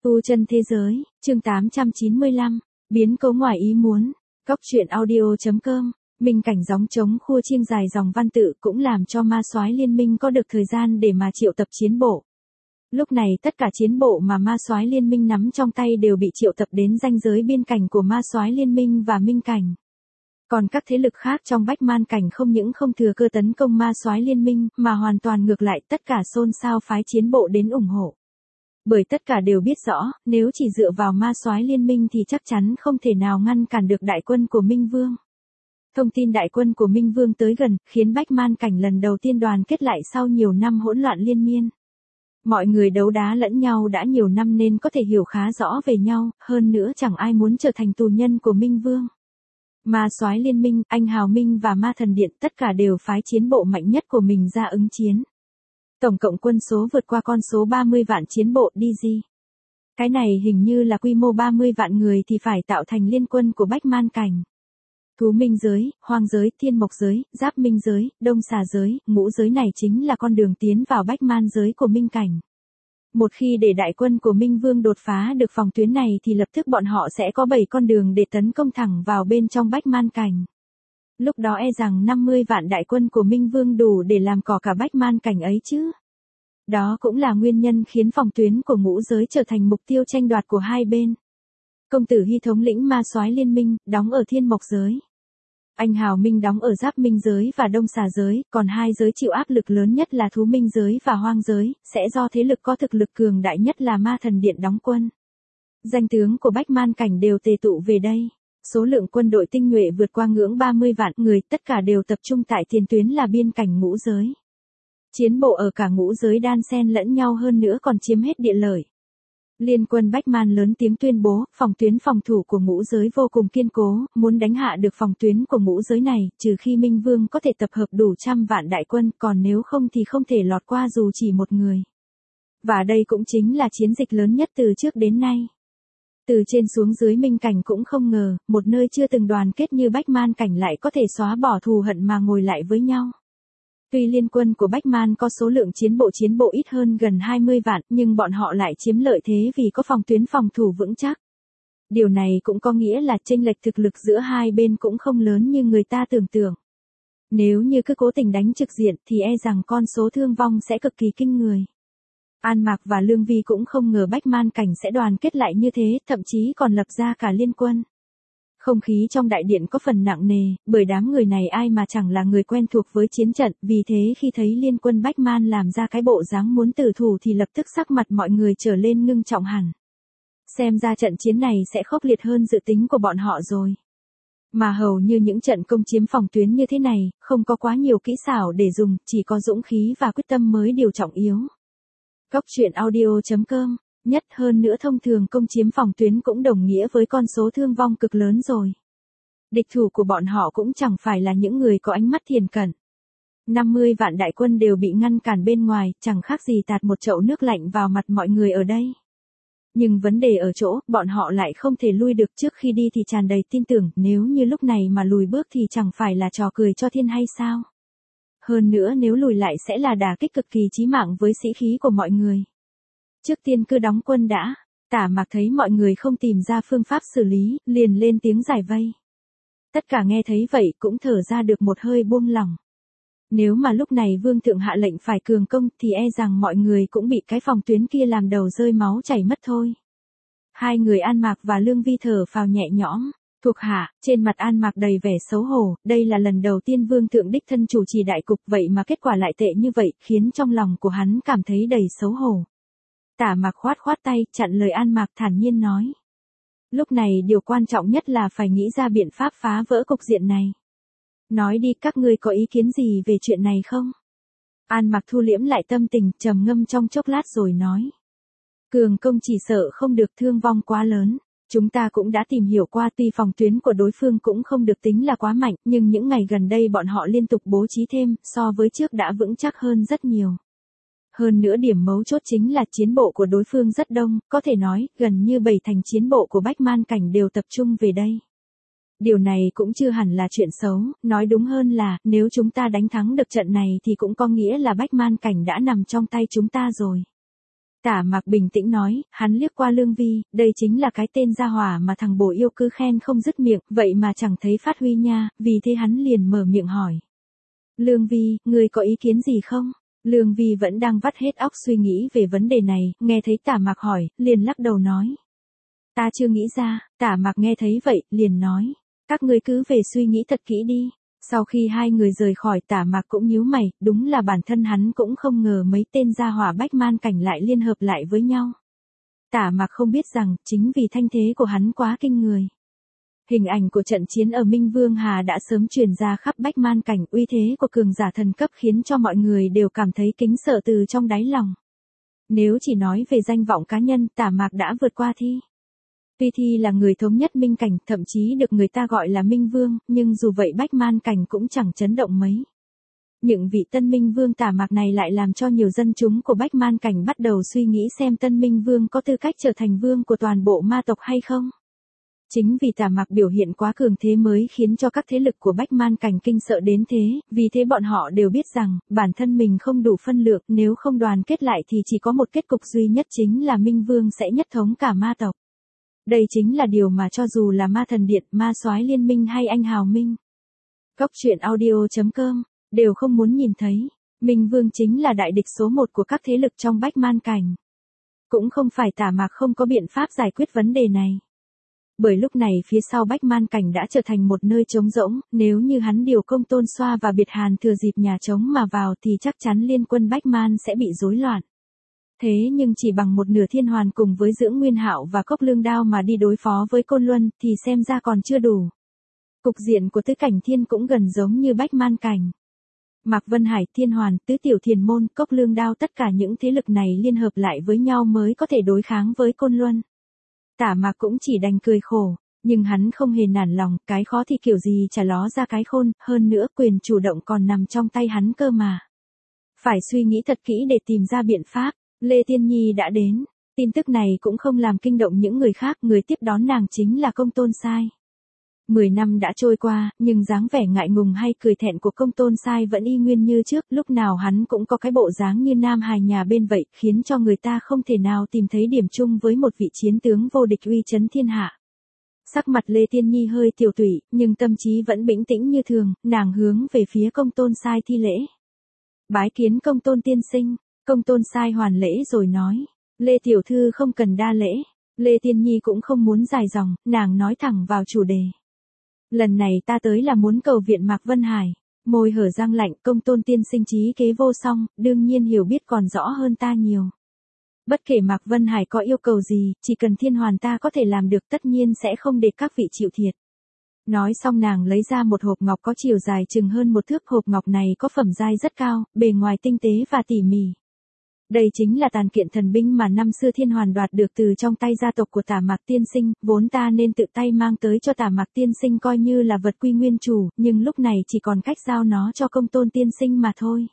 Tu chân thế giới, chương 895, biến cố ngoài ý muốn, Cóc truyện audio.com, Minh cảnh gióng trống khua chiêng dài dòng văn tự cũng làm cho ma soái liên minh có được thời gian để mà triệu tập chiến bộ. Lúc này tất cả chiến bộ mà ma soái liên minh nắm trong tay đều bị triệu tập đến ranh giới biên cảnh của ma soái liên minh và minh cảnh. Còn các thế lực khác trong Bách Man cảnh không những không thừa cơ tấn công ma soái liên minh mà hoàn toàn ngược lại, tất cả xôn xao phái chiến bộ đến ủng hộ. Bởi tất cả đều biết rõ, nếu chỉ dựa vào ma soái liên minh thì chắc chắn không thể nào ngăn cản được đại quân của Minh Vương. Thông tin đại quân của Minh Vương tới gần, khiến Bách Man cảnh lần đầu tiên đoàn kết lại sau nhiều năm hỗn loạn liên miên. Mọi người đấu đá lẫn nhau đã nhiều năm nên có thể hiểu khá rõ về nhau, hơn nữa chẳng ai muốn trở thành tù nhân của Minh Vương. Ma soái liên minh, anh Hào Minh và Ma Thần Điện tất cả đều phái chiến bộ mạnh nhất của mình ra ứng chiến. Tổng cộng quân số vượt qua con số 30 vạn chiến bộ DG. Cái này hình như là quy mô 30 vạn người thì phải tạo thành liên quân của Bách Man cảnh. Thú minh giới, hoang giới, thiên mộc giới, giáp minh giới, đông xà giới, ngũ giới này chính là con đường tiến vào Bách Man giới của minh cảnh. Một khi để đại quân của Minh Vương đột phá được phòng tuyến này thì lập tức bọn họ sẽ có 7 con đường để tấn công thẳng vào bên trong Bách Man cảnh. Lúc đó e rằng 50 vạn đại quân của Minh Vương đủ để làm cỏ cả Bách Man cảnh ấy chứ. Đó cũng là nguyên nhân khiến phòng tuyến của ngũ giới trở thành mục tiêu tranh đoạt của hai bên. Công tử Hy thống lĩnh ma soái liên minh, đóng ở thiên mộc giới. Anh Hào Minh đóng ở giáp minh giới và đông xà giới, còn hai giới chịu áp lực lớn nhất là thú minh giới và hoang giới, sẽ do thế lực có thực lực cường đại nhất là Ma Thần Điện đóng quân. Danh tướng của Bách Man cảnh đều tề tụ về đây. Số lượng quân đội tinh nhuệ vượt qua ngưỡng 30 vạn người, tất cả đều tập trung tại tiền tuyến là biên cảnh ngũ giới. Chiến bộ ở cả ngũ giới đan xen lẫn nhau, hơn nữa còn chiếm hết địa lợi. Liên quân Bách Man lớn tiếng tuyên bố, phòng tuyến phòng thủ của ngũ giới vô cùng kiên cố, muốn đánh hạ được phòng tuyến của ngũ giới này, trừ khi Minh Vương có thể tập hợp đủ 100 vạn đại quân, còn nếu không thì không thể lọt qua dù chỉ một người. Và đây cũng chính là chiến dịch lớn nhất từ trước đến nay. Từ trên xuống dưới minh cảnh cũng không ngờ, một nơi chưa từng đoàn kết như Bách Man cảnh lại có thể xóa bỏ thù hận mà ngồi lại với nhau. Tuy liên quân của Bách Man có số lượng chiến bộ ít hơn gần 20 vạn, nhưng bọn họ lại chiếm lợi thế vì có phòng tuyến phòng thủ vững chắc. Điều này cũng có nghĩa là chênh lệch thực lực giữa hai bên cũng không lớn như người ta tưởng tượng. Nếu như cứ cố tình đánh trực diện thì e rằng con số thương vong sẽ cực kỳ kinh người. An Mạc và Lương Vi cũng không ngờ Bách Man cảnh sẽ đoàn kết lại như thế, thậm chí còn lập ra cả liên quân. Không khí trong đại điện có phần nặng nề, bởi đám người này ai mà chẳng là người quen thuộc với chiến trận, vì thế khi thấy liên quân Bách Man làm ra cái bộ dáng muốn tử thủ thì lập tức sắc mặt mọi người trở lên ngưng trọng hẳn. Xem ra trận chiến này sẽ khốc liệt hơn dự tính của bọn họ rồi. Mà hầu như những trận công chiếm phòng tuyến như thế này, không có quá nhiều kỹ xảo để dùng, chỉ có dũng khí và quyết tâm mới điều trọng yếu. Cóc truyện audio.com, nhất hơn nữa thông thường công chiếm phòng tuyến cũng đồng nghĩa với con số thương vong cực lớn rồi. Địch thủ của bọn họ cũng chẳng phải là những người có ánh mắt thiền cận. 50 vạn đại quân đều bị ngăn cản bên ngoài, chẳng khác gì tạt một chậu nước lạnh vào mặt mọi người ở đây. Nhưng vấn đề ở chỗ, bọn họ lại không thể lui được, trước khi đi thì tràn đầy tin tưởng, nếu như lúc này mà lùi bước thì chẳng phải là trò cười cho thiên hay sao? Hơn nữa nếu lùi lại sẽ là đả kích cực kỳ chí mạng với sĩ khí của mọi người. Trước tiên cứ đóng quân đã. Tả Mạc thấy mọi người không tìm ra phương pháp xử lý, liền lên tiếng giải vây. Tất cả nghe thấy vậy cũng thở ra được một hơi buông lỏng. Nếu mà lúc này Vương thượng hạ lệnh phải cường công thì e rằng mọi người cũng bị cái phòng tuyến kia làm đầu rơi máu chảy mất thôi. Hai người An Mạc và Lương Vi thở phào nhẹ nhõm. Thuộc hạ, trên mặt An Mạc đầy vẻ xấu hổ, đây là lần đầu tiên Vương thượng đích thân chủ trì đại cục, vậy mà kết quả lại tệ như vậy, khiến trong lòng của hắn cảm thấy đầy xấu hổ. Tả Mạc khoát tay, chặn lời An Mạc, thản nhiên nói. Lúc này điều quan trọng nhất là phải nghĩ ra biện pháp phá vỡ cục diện này. Nói đi, các ngươi có ý kiến gì về chuyện này không? An Mạc thu liễm lại tâm tình, trầm ngâm trong chốc lát rồi nói. Cường công chỉ sợ không được, thương vong quá lớn. Chúng ta cũng đã tìm hiểu qua, tuy phòng tuyến của đối phương cũng không được tính là quá mạnh, nhưng những ngày gần đây bọn họ liên tục bố trí thêm, so với trước đã vững chắc hơn rất nhiều. Hơn nữa điểm mấu chốt chính là chiến bộ của đối phương rất đông, có thể nói, gần như 7 thành chiến bộ của Bách Man cảnh đều tập trung về đây. Điều này cũng chưa hẳn là chuyện xấu, nói đúng hơn là, nếu chúng ta đánh thắng được trận này thì cũng có nghĩa là Bách Man cảnh đã nằm trong tay chúng ta rồi. Tả Mạc bình tĩnh nói, hắn liếc qua Lương Vi, đây chính là cái tên gia hỏa mà thằng bồ yêu cứ khen không dứt miệng, vậy mà chẳng thấy phát huy nha, vì thế hắn liền mở miệng hỏi. Lương Vi, ngươi có ý kiến gì không? Lương Vi vẫn đang vắt hết óc suy nghĩ về vấn đề này, nghe thấy Tả Mạc hỏi, liền lắc đầu nói. Ta chưa nghĩ ra. Tả Mạc nghe thấy vậy, liền nói. Các ngươi cứ về suy nghĩ thật kỹ đi. Sau khi hai người rời khỏi, Tả Mạc cũng nhíu mày, đúng là bản thân hắn cũng không ngờ mấy tên gia hỏa Bách Man Cảnh lại liên hợp lại với nhau. Tả Mạc không biết rằng, chính vì thanh thế của hắn quá kinh người. Hình ảnh của trận chiến ở Minh Vương Hà đã sớm truyền ra khắp Bách Man Cảnh, uy thế của cường giả thần cấp khiến cho mọi người đều cảm thấy kính sợ từ trong đáy lòng. Nếu chỉ nói về danh vọng cá nhân, Tả Mạc đã vượt qua Thi. Tuy Thi là người thống nhất Minh Cảnh, thậm chí được người ta gọi là Minh Vương, nhưng dù vậy Bách Man Cảnh cũng chẳng chấn động mấy. Những vị tân Minh Vương Tả Mạc này lại làm cho nhiều dân chúng của Bách Man Cảnh bắt đầu suy nghĩ xem tân Minh Vương có tư cách trở thành vương của toàn bộ ma tộc hay không. Chính vì Tả Mạc biểu hiện quá cường thế mới khiến cho các thế lực của Bách Man Cảnh kinh sợ đến thế, vì thế bọn họ đều biết rằng, bản thân mình không đủ phân lượng, nếu không đoàn kết lại thì chỉ có một kết cục duy nhất chính là Minh Vương sẽ nhất thống cả ma tộc. Đây chính là điều mà cho dù là Ma Thần Điện, Ma Soái Liên Minh hay Anh Hào Minh, Cốc truyện audio.com, đều không muốn nhìn thấy. Minh Vương chính là đại địch số 1 của các thế lực trong Bách Man Cảnh. Cũng không phải Tả Mạc không có biện pháp giải quyết vấn đề này. Bởi lúc này phía sau Bách Man Cảnh đã trở thành một nơi trống rỗng, nếu như hắn điều Công Tôn Xoa và Biệt Hàn thừa dịp nhà trống mà vào thì chắc chắn liên quân Bách Man sẽ bị rối loạn. Thế nhưng chỉ bằng một nửa Thiên Hoàn cùng với Dưỡng Nguyên Hạo và Cốc Lương Đao mà đi đối phó với Côn Luân thì xem ra còn chưa đủ. Cục diện của Tứ Cảnh Thiên cũng gần giống như Bách Man Cảnh. Mạc Vân Hải, Thiên Hoàn, Tứ Tiểu Thiền Môn, Cốc Lương Đao tất cả những thế lực này liên hợp lại với nhau mới có thể đối kháng với Côn Luân. Tả Mạc cũng chỉ đành cười khổ, nhưng hắn không hề nản lòng, cái khó thì kiểu gì chả ló ra cái khôn, hơn nữa quyền chủ động còn nằm trong tay hắn cơ mà. Phải suy nghĩ thật kỹ để tìm ra biện pháp. Lê Tiên Nhi đã đến, tin tức này cũng không làm kinh động những người khác, người tiếp đón nàng chính là Công Tôn Sai. 10 năm đã trôi qua, nhưng dáng vẻ ngại ngùng hay cười thẹn của Công Tôn Sai vẫn y nguyên như trước, lúc nào hắn cũng có cái bộ dáng như nam hài nhà bên vậy, khiến cho người ta không thể nào tìm thấy điểm chung với một vị chiến tướng vô địch uy chấn thiên hạ. Sắc mặt Lê Tiên Nhi hơi tiểu tụy, nhưng tâm trí vẫn bình tĩnh như thường, nàng hướng về phía Công Tôn Sai thi lễ. Bái kiến Công Tôn tiên sinh. Công Tôn Sai hoàn lễ rồi nói, Lê Tiểu Thư không cần đa lễ. Lê Tiên Nhi cũng không muốn dài dòng, nàng nói thẳng vào chủ đề. Lần này ta tới là muốn cầu viện Mạc Vân Hải. Môi hở răng lạnh, Công Tôn tiên sinh trí kế vô song, đương nhiên hiểu biết còn rõ hơn ta nhiều. Bất kể Mạc Vân Hải có yêu cầu gì, chỉ cần Thiên Hoàn ta có thể làm được, tất nhiên sẽ không để các vị chịu thiệt. Nói xong nàng lấy ra một hộp ngọc có chiều dài chừng hơn 1 thước, hộp ngọc này có phẩm giai rất cao, bề ngoài tinh tế và tỉ mỉ. Đây chính là tàn kiện thần binh mà năm xưa Thiên Hoàn đoạt được từ trong tay gia tộc của Tả Mạc tiên sinh, vốn ta nên tự tay mang tới cho Tả Mạc tiên sinh coi như là vật quy nguyên chủ, nhưng lúc này chỉ còn cách giao nó cho Công Tôn tiên sinh mà thôi.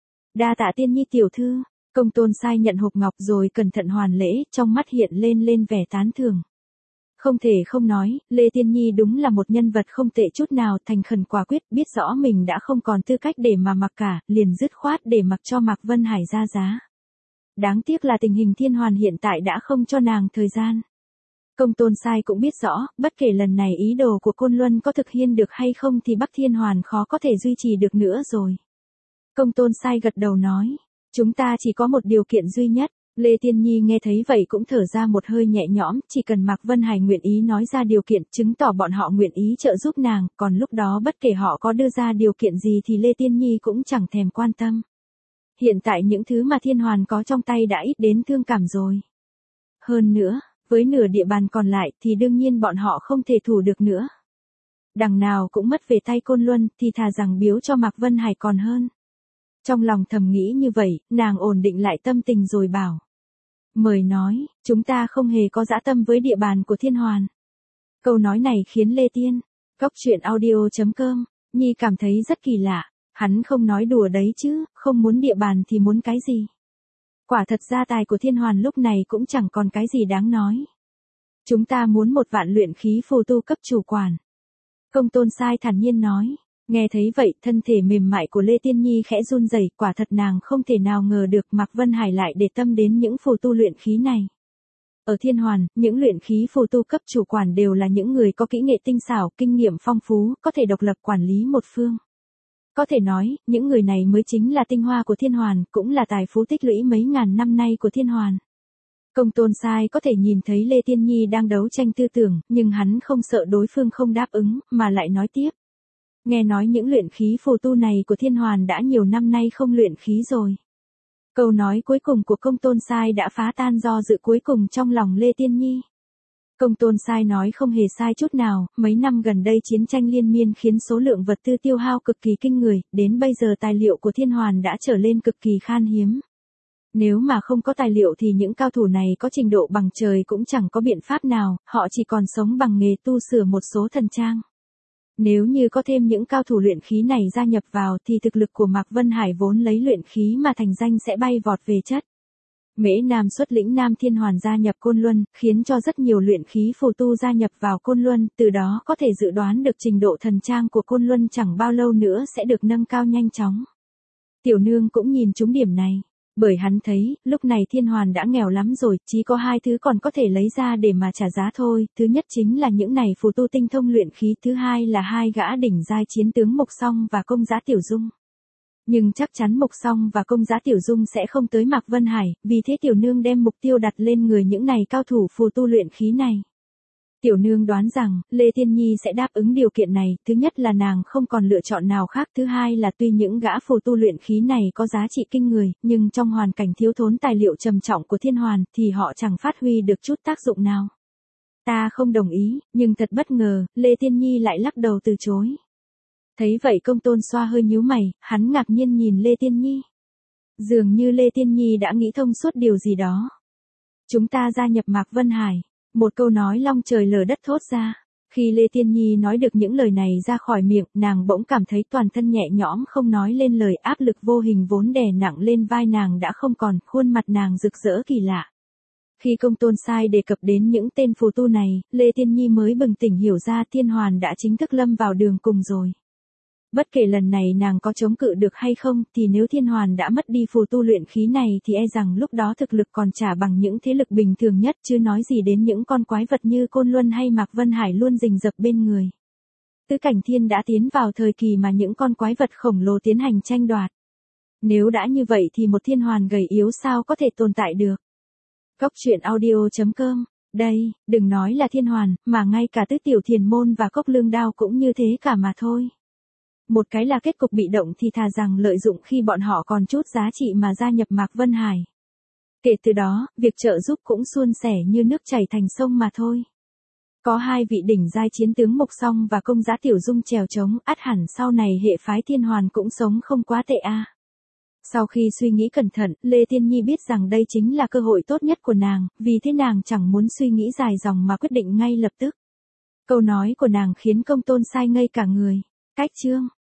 Đa tạ Tiên Nhi tiểu thư. Công Tôn Sai nhận hộp ngọc rồi cẩn thận hoàn lễ, trong mắt hiện lên vẻ tán thưởng. Không thể không nói, Lê Tiên Nhi đúng là một nhân vật không tệ chút nào, thành khẩn quả quyết, biết rõ mình đã không còn tư cách để mà mặc cả, liền dứt khoát để mặc cho Mạc Vân Hải ra giá. Đáng tiếc là tình hình Thiên Hoàn hiện tại đã không cho nàng thời gian. Công Tôn Sai cũng biết rõ, bất kể lần này ý đồ của Côn Luân có thực hiện được hay không thì Bắc Thiên Hoàn khó có thể duy trì được nữa rồi. Công Tôn Sai gật đầu nói, chúng ta chỉ có một điều kiện duy nhất. Lê Tiên Nhi nghe thấy vậy cũng thở ra một hơi nhẹ nhõm, chỉ cần Mạc Vân Hải nguyện ý nói ra điều kiện, chứng tỏ bọn họ nguyện ý trợ giúp nàng, còn lúc đó bất kể họ có đưa ra điều kiện gì thì Lê Tiên Nhi cũng chẳng thèm quan tâm. Hiện tại những thứ mà Thiên Hoàn có trong tay đã ít đến thương cảm rồi. Hơn nữa, với nửa địa bàn còn lại thì đương nhiên bọn họ không thể thủ được nữa. Đằng nào cũng mất về tay Côn Luân thì thà rằng biếu cho Mạc Vân Hải còn hơn. Trong lòng thầm nghĩ như vậy, nàng ổn định lại tâm tình rồi bảo. Mời nói, chúng ta không hề có dã tâm với địa bàn của Thiên Hoàn. Câu nói này khiến Lê Tiên, Cốc truyện audio.com, Nhi cảm thấy rất kỳ lạ. Hắn không nói đùa đấy chứ, không muốn địa bàn thì muốn cái gì. Quả thật gia tài của Thiên Hoàn lúc này cũng chẳng còn cái gì đáng nói. Chúng ta muốn 1 vạn luyện khí phù tu cấp chủ quản. Công Tôn Sai thản nhiên nói, Nghe thấy vậy, thân thể mềm mại của Lê Tiên Nhi khẽ run rẩy, quả thật nàng không thể nào ngờ được Mạc Vân Hải lại để tâm đến những phù tu luyện khí này. Ở Thiên Hoàn, những luyện khí phù tu cấp chủ quản đều là những người có kỹ nghệ tinh xảo, kinh nghiệm phong phú, có thể độc lập quản lý một phương. Có thể nói, những người này mới chính là tinh hoa của Thiên Hoàn, cũng là tài phú tích lũy mấy ngàn năm nay của Thiên Hoàn. Công Tôn Sai có thể nhìn thấy Lê Tiên Nhi đang đấu tranh tư tưởng, nhưng hắn không sợ đối phương không đáp ứng, mà lại nói tiếp. Nghe nói những luyện khí phù tu này của Thiên Hoàn đã nhiều năm nay không luyện khí rồi. Câu nói cuối cùng của Công Tôn Sai đã phá tan do dự cuối cùng trong lòng Lê Tiên Nhi. Công Tôn Sai nói không hề sai chút nào, mấy năm gần đây chiến tranh liên miên khiến số lượng vật tư tiêu hao cực kỳ kinh người, đến bây giờ tài liệu của Thiên Hoàn đã trở lên cực kỳ khan hiếm. Nếu mà không có tài liệu thì những cao thủ này có trình độ bằng trời cũng chẳng có biện pháp nào, họ chỉ còn sống bằng nghề tu sửa một số thần trang. Nếu như có thêm những cao thủ luyện khí này gia nhập vào thì thực lực của Mạc Vân Hải vốn lấy luyện khí mà thành danh sẽ bay vọt về chất. Mễ Nam xuất lĩnh Nam Thiên Hoàn gia nhập Côn Luân, khiến cho rất nhiều luyện khí phù tu gia nhập vào Côn Luân, từ đó có thể dự đoán được trình độ thần trang của Côn Luân chẳng bao lâu nữa sẽ được nâng cao nhanh chóng. Tiểu Nương cũng nhìn trúng điểm này. Bởi hắn thấy, lúc này Thiên Hoàn đã nghèo lắm rồi, chỉ có hai thứ còn có thể lấy ra để mà trả giá thôi, thứ nhất chính là những này phù tu tinh thông luyện khí, thứ hai là hai gã đỉnh giai chiến tướng Mộc Song và Công Giá Tiểu Dung. Nhưng chắc chắn Mộc Song và Công Giá Tiểu Dung sẽ không tới Mạc Vân Hải, vì thế Tiểu Nương đem mục tiêu đặt lên người những này cao thủ phù tu luyện khí này. Tiểu Nương đoán rằng, Lê Tiên Nhi sẽ đáp ứng điều kiện này, thứ nhất là nàng không còn lựa chọn nào khác, thứ hai là tuy những gã phù tu luyện khí này có giá trị kinh người, nhưng trong hoàn cảnh thiếu thốn tài liệu trầm trọng của Thiên Hoàn, thì họ chẳng phát huy được chút tác dụng nào. Ta không đồng ý, nhưng thật bất ngờ, Lê Tiên Nhi lại lắc đầu từ chối. Thấy vậy Công Tôn Xoa hơi nhíu mày, hắn ngạc nhiên nhìn Lê Tiên Nhi. Dường như Lê Tiên Nhi đã nghĩ thông suốt điều gì đó. Chúng ta gia nhập Mạc Vân Hải. Một câu nói long trời lở đất thốt ra. Khi Lê Tiên Nhi nói được những lời này ra khỏi miệng, nàng bỗng cảm thấy toàn thân nhẹ nhõm không nói lên lời, áp lực vô hình vốn đè nặng lên vai nàng đã không còn, khuôn mặt nàng rực rỡ kỳ lạ. Khi Công Tôn Sai đề cập đến những tên phù tu này, Lê Tiên Nhi mới bừng tỉnh hiểu ra Thiên Hoàn đã chính thức lâm vào đường cùng rồi. Bất kể lần này nàng có chống cự được hay không, thì nếu Thiên Hoàn đã mất đi phù tu luyện khí này thì e rằng lúc đó thực lực còn chả bằng những thế lực bình thường nhất, chứ nói gì đến những con quái vật như Côn Luân hay Mạc Vân Hải luôn rình rập bên người. Tứ Cảnh Thiên đã tiến vào thời kỳ mà những con quái vật khổng lồ tiến hành tranh đoạt. Nếu đã như vậy thì một Thiên Hoàn gầy yếu sao có thể tồn tại được. Cốc truyện audio.com. Đây, đừng nói là Thiên Hoàn, mà ngay cả Tứ Tiểu Thiền Môn và Cốc Lương Đao cũng như thế cả mà thôi. Một cái là kết cục bị động thì thà rằng lợi dụng khi bọn họ còn chút giá trị mà gia nhập Mạc Vân Hải. Kể từ đó, việc trợ giúp cũng suôn sẻ như nước chảy thành sông mà thôi. Có hai vị đỉnh giai chiến tướng Mộc Song và Công Giá Tiểu Dung chèo chống, ắt hẳn sau này hệ phái Thiên Hoàn cũng sống không quá tệ a. Sau khi suy nghĩ cẩn thận, Lê Tiên Nhi biết rằng đây chính là cơ hội tốt nhất của nàng, vì thế nàng chẳng muốn suy nghĩ dài dòng mà quyết định ngay lập tức. Câu nói của nàng khiến Công Tôn Sai ngây cả người. Cách chương